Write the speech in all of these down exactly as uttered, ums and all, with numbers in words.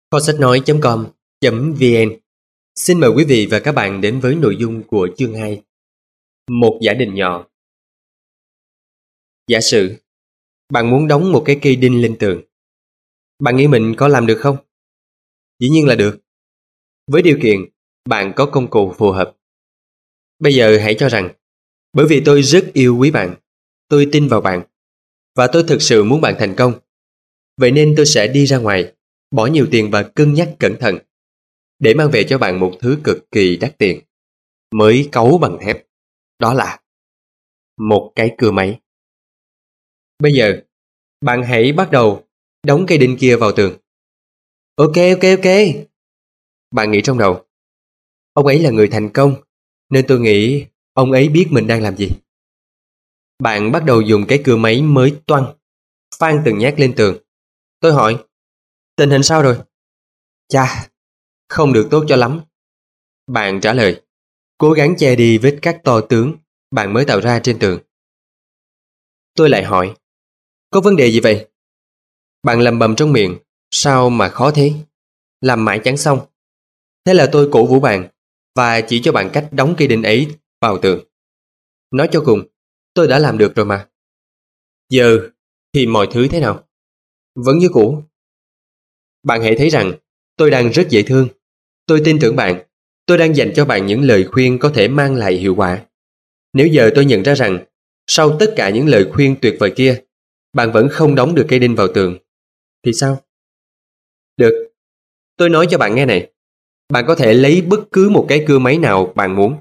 kho sách nói.com.vn xin mời quý vị và các bạn đến với nội dung của chương hai. Một giả định nhỏ. Giả sử bạn muốn đóng một cái cây đinh lên tường. Bạn nghĩ mình có làm được không? Dĩ nhiên là được. Với điều kiện bạn có công cụ phù hợp. Bây giờ hãy cho rằng, bởi vì tôi rất yêu quý bạn, tôi tin vào bạn, và tôi thực sự muốn bạn thành công. Vậy nên tôi sẽ đi ra ngoài, bỏ nhiều tiền và cân nhắc cẩn thận để mang về cho bạn một thứ cực kỳ đắt tiền, mới cấu bằng thép. Đó là một cái cưa máy. Bây giờ, bạn hãy bắt đầu đóng cây đinh kia vào tường. Ok, ok, ok. Bạn nghĩ trong đầu, ông ấy là người thành công, nên tôi nghĩ ông ấy biết mình đang làm gì. Bạn bắt đầu dùng cái cưa máy mới toang, phang từng nhát lên tường. Tôi hỏi, tình hình sao rồi? Chà, không được tốt cho lắm. Bạn trả lời, cố gắng che đi vết cắt to tướng bạn mới tạo ra trên tường. Tôi lại hỏi, có vấn đề gì vậy? Bạn lầm bầm trong miệng, sao mà khó thế? Làm mãi chẳng xong. Thế là tôi cổ vũ bạn và chỉ cho bạn cách đóng cây đinh ấy vào tường. Nói cho cùng, tôi đã làm được rồi mà. Giờ thì mọi thứ thế nào? Vẫn như cũ. Bạn hãy thấy rằng tôi đang rất dễ thương. Tôi tin tưởng bạn. Tôi đang dành cho bạn những lời khuyên có thể mang lại hiệu quả. Nếu giờ tôi nhận ra rằng sau tất cả những lời khuyên tuyệt vời kia, bạn vẫn không đóng được cây đinh vào tường, thì sao? Được, tôi nói cho bạn nghe này. Bạn có thể lấy bất cứ một cái cưa máy nào bạn muốn.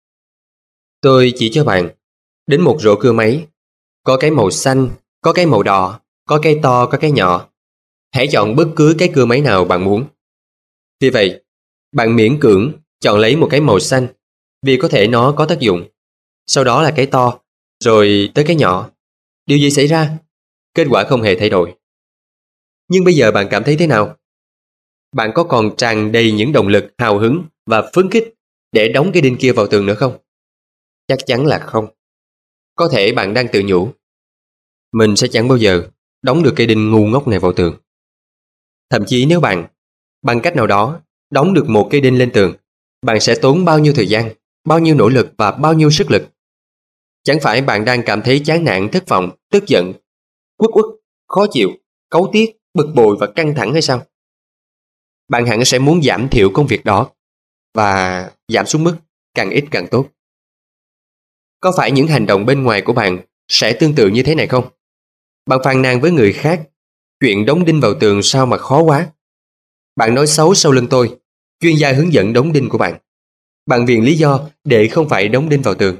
Tôi chỉ cho bạn đến một rổ cưa máy. Có cái màu xanh, có cái màu đỏ, có cái to, có cái nhỏ. Hãy chọn bất cứ cái cưa máy nào bạn muốn. Vì vậy, bạn miễn cưỡng chọn lấy một cái màu xanh vì có thể nó có tác dụng. Sau đó là cái to, rồi tới cái nhỏ. Điều gì xảy ra? Kết quả không hề thay đổi. Nhưng bây giờ bạn cảm thấy thế nào? Bạn có còn tràn đầy những động lực hào hứng và phấn khích để đóng cái đinh kia vào tường nữa không? Chắc chắn là không. Có thể bạn đang tự nhủ, mình sẽ chẳng bao giờ đóng được cây đinh ngu ngốc này vào tường. Thậm chí nếu bạn, bằng cách nào đó, đóng được một cây đinh lên tường, bạn sẽ tốn bao nhiêu thời gian, bao nhiêu nỗ lực và bao nhiêu sức lực. Chẳng phải bạn đang cảm thấy chán nản, thất vọng, tức giận, uất uất, khó chịu, cáu tiết, bực bội và căng thẳng hay sao? Bạn hẳn sẽ muốn giảm thiểu công việc đó và giảm xuống mức càng ít càng tốt. Có phải những hành động bên ngoài của bạn sẽ tương tự như thế này không? Bạn phàn nàn với người khác, chuyện đóng đinh vào tường sao mà khó quá. Bạn nói xấu sau lưng tôi, chuyên gia hướng dẫn đóng đinh của bạn. Bạn viện lý do để không phải đóng đinh vào tường.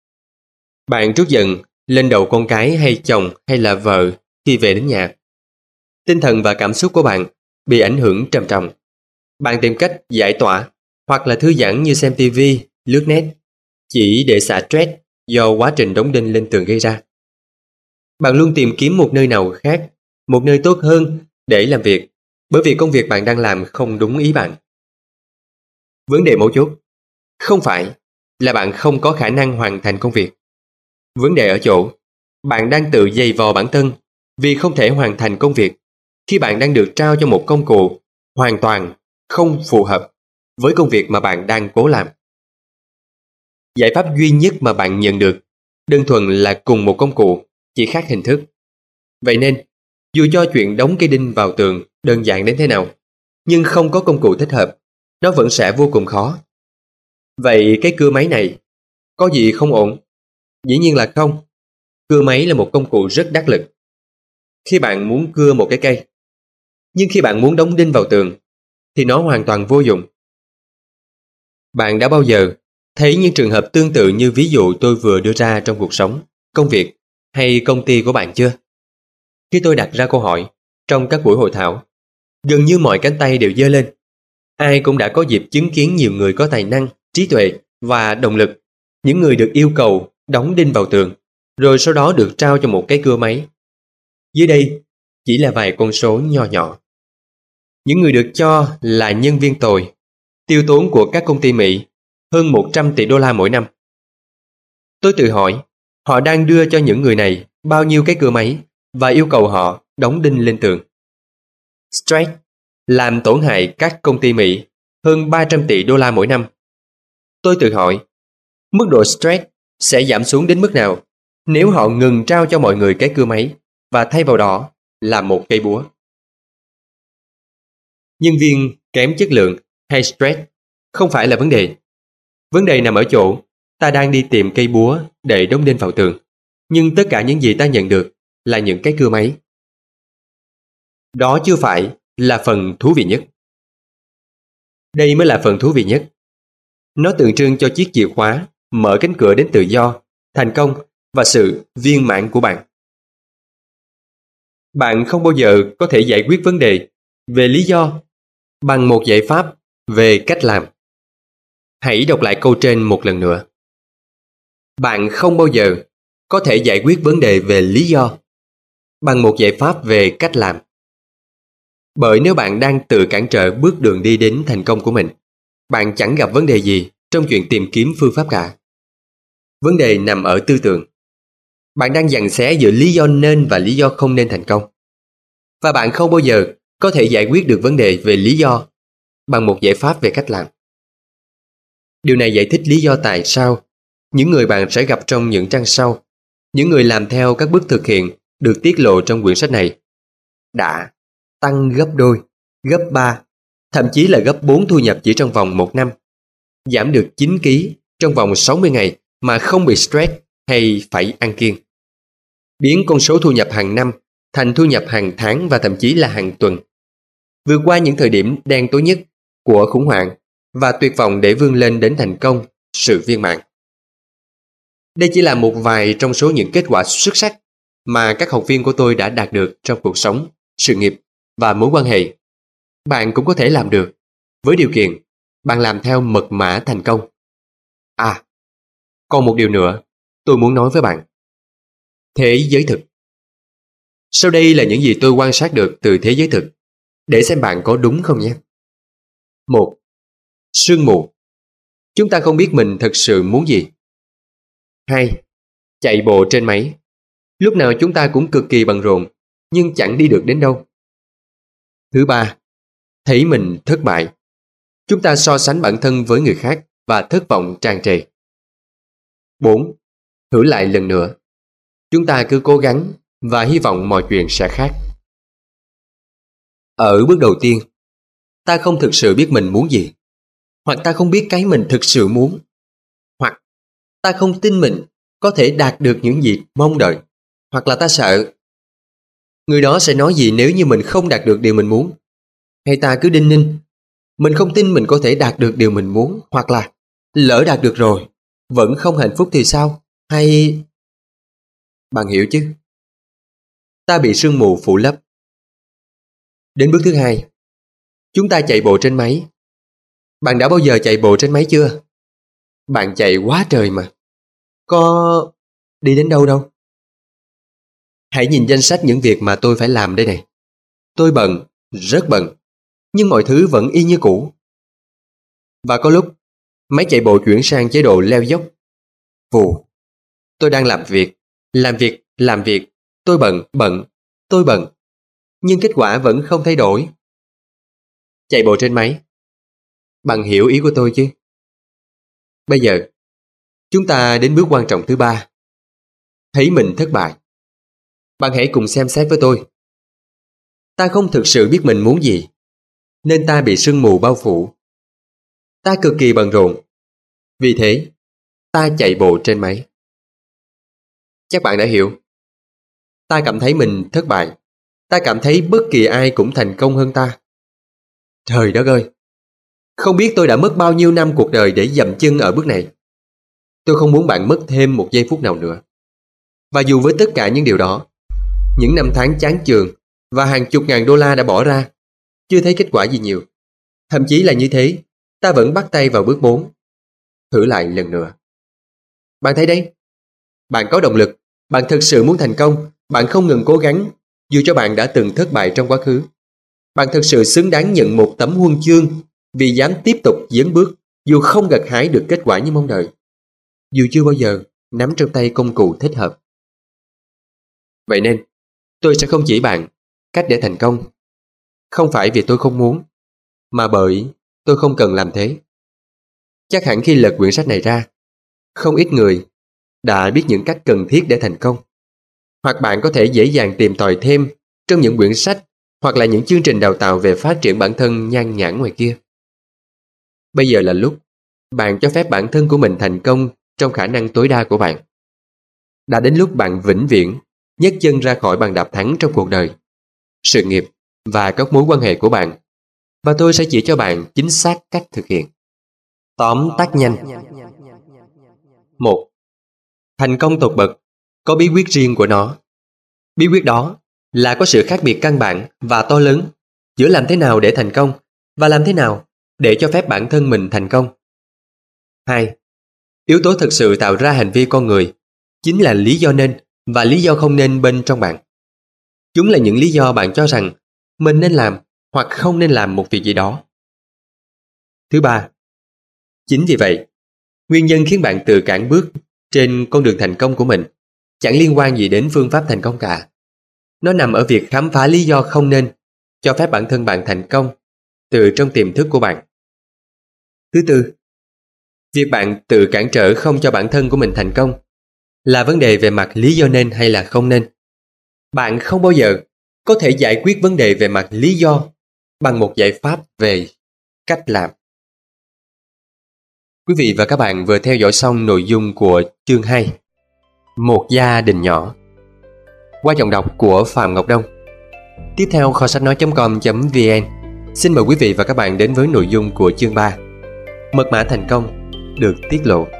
Bạn trút giận lên đầu con cái hay chồng hay là vợ khi về đến nhà. Tinh thần và cảm xúc của bạn bị ảnh hưởng trầm trọng. Bạn tìm cách giải tỏa hoặc là thư giãn như xem tivi, lướt net, chỉ để xả stress do quá trình đóng đinh lên tường gây ra. Bạn luôn tìm kiếm một nơi nào khác, một nơi tốt hơn để làm việc, bởi vì công việc bạn đang làm không đúng ý bạn. Vấn đề mấu chốt không phải là bạn không có khả năng hoàn thành công việc. Vấn đề ở chỗ bạn đang tự giày vò bản thân vì không thể hoàn thành công việc khi bạn đang được trao cho một công cụ hoàn toàn không phù hợp với công việc mà bạn đang cố làm. Giải pháp duy nhất mà bạn nhận được đơn thuần là cùng một công cụ, chỉ khác hình thức. Vậy nên, dù cho chuyện đóng cây đinh vào tường đơn giản đến thế nào, nhưng không có công cụ thích hợp, nó vẫn sẽ vô cùng khó. Vậy cái cưa máy này, có gì không ổn? Dĩ nhiên là không. Cưa máy là một công cụ rất đắc lực khi bạn muốn cưa một cái cây. Nhưng khi bạn muốn đóng đinh vào tường, thì nó hoàn toàn vô dụng. Bạn đã bao giờ thấy những trường hợp tương tự như ví dụ tôi vừa đưa ra trong cuộc sống, công việc hay công ty của bạn chưa? Khi tôi đặt ra câu hỏi trong các buổi hội thảo, gần như mọi cánh tay đều giơ lên. Ai cũng đã có dịp chứng kiến nhiều người có tài năng, trí tuệ và động lực, những người được yêu cầu đóng đinh vào tường, rồi sau đó được trao cho một cái cưa máy. Dưới đây chỉ là vài con số nho nhỏ. Những người được cho là nhân viên tồi, tiêu tốn của các công ty Mỹ hơn một trăm tỷ đô la mỗi năm. Tôi tự hỏi, họ đang đưa cho những người này bao nhiêu cái cưa máy và yêu cầu họ đóng đinh lên tường. Stress, làm tổn hại các công ty Mỹ hơn ba trăm tỷ đô la mỗi năm. Tôi tự hỏi, mức độ stress sẽ giảm xuống đến mức nào nếu họ ngừng trao cho mọi người cái cưa máy và thay vào đó là một cây búa. Nhân viên kém chất lượng hay stress không phải là vấn đề. Vấn đề nằm ở chỗ ta đang đi tìm cây búa để đóng đinh vào tường, nhưng tất cả những gì ta nhận được là những cái cưa máy. Đó chưa phải là phần thú vị nhất. Đây mới là phần thú vị nhất. Nó tượng trưng cho chiếc chìa khóa mở cánh cửa đến tự do, thành công và sự viên mãn của bạn. Bạn không bao giờ có thể giải quyết vấn đề về lý do bằng một giải pháp về cách làm. Hãy đọc lại câu trên một lần nữa. Bạn không bao giờ có thể giải quyết vấn đề về lý do bằng một giải pháp về cách làm. Bởi nếu bạn đang tự cản trở bước đường đi đến thành công của mình, bạn chẳng gặp vấn đề gì trong chuyện tìm kiếm phương pháp cả. Vấn đề nằm ở tư tưởng. Bạn đang giằng xé giữa lý do nên và lý do không nên thành công. Và bạn không bao giờ có thể giải quyết được vấn đề về lý do bằng một giải pháp về cách làm. Điều này giải thích lý do tại sao những người bạn sẽ gặp trong những trang sau, những người làm theo các bước thực hiện được tiết lộ trong quyển sách này, đã tăng gấp đôi, gấp ba, thậm chí là gấp bốn thu nhập chỉ trong vòng một năm, giảm được chín ki lô gam trong vòng sáu mươi ngày mà không bị stress hay phải ăn kiêng, biến con số thu nhập hàng năm thành thu nhập hàng tháng và thậm chí là hàng tuần, vượt qua những thời điểm đen tối nhất của khủng hoảng và tuyệt vọng để vươn lên đến thành công, sự viên mãn. Đây chỉ là một vài trong số những kết quả xuất sắc mà các học viên của tôi đã đạt được trong cuộc sống, sự nghiệp và mối quan hệ. Bạn cũng có thể làm được, với điều kiện bạn làm theo mật mã thành công. À, còn một điều nữa tôi muốn nói với bạn. Thế giới thực. Sau đây là những gì tôi quan sát được từ thế giới thực, để xem bạn có đúng không nhé. Một. Sương mù. Chúng ta không biết mình thật sự muốn gì. Hai. Chạy bộ trên máy. Lúc nào chúng ta cũng cực kỳ bận rộn, nhưng chẳng đi được đến đâu. Thứ ba. Thấy mình thất bại. Chúng ta so sánh bản thân với người khác và thất vọng tràn trề. Bốn. Thử lại lần nữa. Chúng ta cứ cố gắng và hy vọng mọi chuyện sẽ khác. Ở bước đầu tiên, ta không thực sự biết mình muốn gì, hoặc ta không biết cái mình thực sự muốn, hoặc ta không tin mình có thể đạt được những gì mong đợi, hoặc là ta sợ người đó sẽ nói gì nếu như mình không đạt được điều mình muốn, hay ta cứ đinh ninh mình không tin mình có thể đạt được điều mình muốn, hoặc là lỡ đạt được rồi vẫn không hạnh phúc thì sao, hay... Bạn hiểu chứ? Ta bị sương mù phủ lấp. Đến bước thứ hai, chúng ta chạy bộ trên máy. Bạn đã bao giờ chạy bộ trên máy chưa? Bạn chạy quá trời mà. Có đi đến đâu đâu? Hãy nhìn danh sách những việc mà tôi phải làm đây này. Tôi bận, rất bận, nhưng mọi thứ vẫn y như cũ. Và có lúc, máy chạy bộ chuyển sang chế độ leo dốc. Vù. Tôi đang làm việc, làm việc, làm việc. Tôi bận, bận, tôi bận. Nhưng kết quả vẫn không thay đổi. Chạy bộ trên máy. Bạn hiểu ý của tôi chứ? Bây giờ, chúng ta đến bước quan trọng thứ ba. Thấy mình thất bại. Bạn hãy cùng xem xét với tôi. Ta không thực sự biết mình muốn gì, nên ta bị sương mù bao phủ. Ta cực kỳ bận rộn. Vì thế, ta chạy bộ trên máy. Chắc bạn đã hiểu. Ta cảm thấy mình thất bại. Ta cảm thấy bất kỳ ai cũng thành công hơn ta. Trời đất ơi! Không biết tôi đã mất bao nhiêu năm cuộc đời để dậm chân ở bước này. Tôi không muốn bạn mất thêm một giây phút nào nữa. Và dù với tất cả những điều đó, những năm tháng chán chường và hàng chục ngàn đô la đã bỏ ra, chưa thấy kết quả gì nhiều. Thậm chí là như thế, ta vẫn bắt tay vào bước bốn. Thử lại lần nữa. Bạn thấy đấy, bạn có động lực, bạn thực sự muốn thành công, bạn không ngừng cố gắng, dù cho bạn đã từng thất bại trong quá khứ. Bạn thực sự xứng đáng nhận một tấm huân chương vì dám tiếp tục dấn bước, dù không gặt hái được kết quả như mong đợi, dù chưa bao giờ nắm trong tay công cụ thích hợp. Vậy nên, tôi sẽ không chỉ bạn cách để thành công, Không phải vì tôi không muốn, mà bởi tôi không cần làm thế. Chắc hẳn khi lật quyển sách này ra, không ít người đã biết những cách cần thiết để thành công. Hoặc bạn có thể dễ dàng tìm tòi thêm trong những quyển sách hoặc là những chương trình đào tạo về phát triển bản thân nhan nhản ngoài kia. Bây giờ là lúc bạn cho phép bản thân của mình thành công trong khả năng tối đa của bạn. Đã đến lúc bạn vĩnh viễn nhấc chân ra khỏi bàn đạp thắng trong cuộc đời, sự nghiệp và các mối quan hệ của bạn, và tôi sẽ chỉ cho bạn chính xác cách thực hiện. Tóm tắt nhanh. Một. Thành công tột bậc có bí quyết riêng của nó. Bí quyết đó là có sự khác biệt căn bản và to lớn giữa làm thế nào để thành công và làm thế nào để cho phép bản thân mình thành công. Hai. Yếu tố thực sự tạo ra hành vi con người chính là lý do nên và lý do không nên bên trong bạn. Chúng là những lý do bạn cho rằng mình nên làm hoặc không nên làm một việc gì đó. Thứ ba. Chính vì vậy, nguyên nhân khiến bạn tự cản bước trên con đường thành công của mình chẳng liên quan gì đến phương pháp thành công cả. Nó nằm ở việc khám phá lý do không nên cho phép bản thân bạn thành công từ trong tiềm thức của bạn. Thứ tư, việc bạn tự cản trở không cho bản thân của mình thành công là vấn đề về mặt lý do nên hay là không nên. Bạn không bao giờ có thể giải quyết vấn đề về mặt lý do bằng một giải pháp về cách làm. Quý vị và các bạn vừa theo dõi xong nội dung của chương hai, Một gia đình nhỏ, qua giọng đọc của Phạm Ngọc Đông. Tiếp theo, kho sách nói chấm com chấm vn xin mời quý vị và các bạn đến với nội dung của chương ba, Mật mã thành công được tiết lộ.